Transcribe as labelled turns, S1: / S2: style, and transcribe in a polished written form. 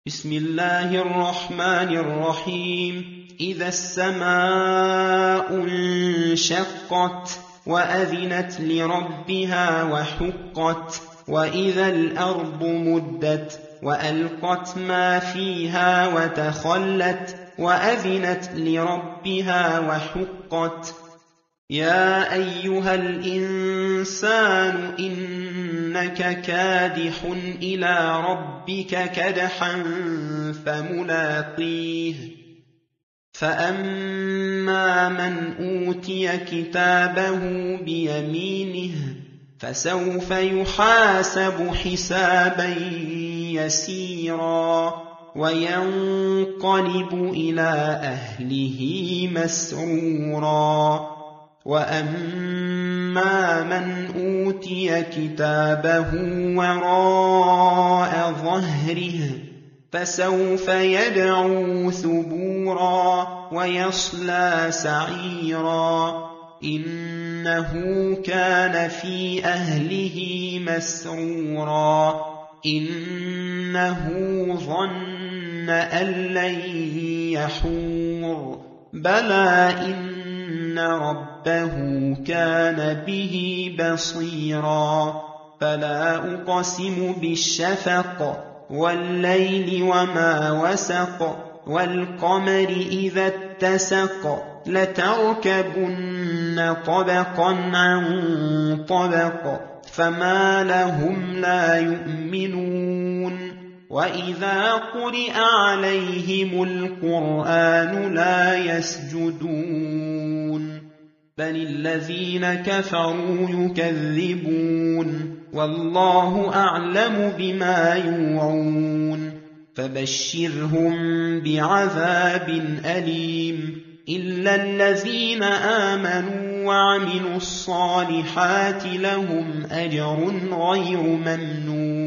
S1: بسم الله الرحمن الرحيم. إذا السماء انشقت وأذنت لربها وحقت وإذا الأرض مدت وألقت ما فيها وتخلت وأذنت لربها وحقت. يا أيها الإنسان إنك كادح إلى ربك كدحا فملاقيه. فأما من أوتي كتابه بيمينه فسوف يحاسب حسابا يسيرا وينقلب إلى أهله مسرورا. وأما من أوتي كتابه وراء ظهره فسوف يدعو ثبورا ويصلى سعيرا إنه كان في أهله مسرورا إنه ظن أن لن يحور بلى إن ربه كان به بصيرا. فلا أقسم بالشفق والليل وما وسق والقمر إذا اتسق لتركبن طبقا عن طبق فما لهم لا يؤمنون. وإذا قرئ عليهم القرآن لا يسجدون بل الذين كفروا يكذبون والله أعلم بما يوعون. فبشرهم بعذاب أليم إلا الذين آمنوا وعملوا الصالحات لهم أجر غير ممنون.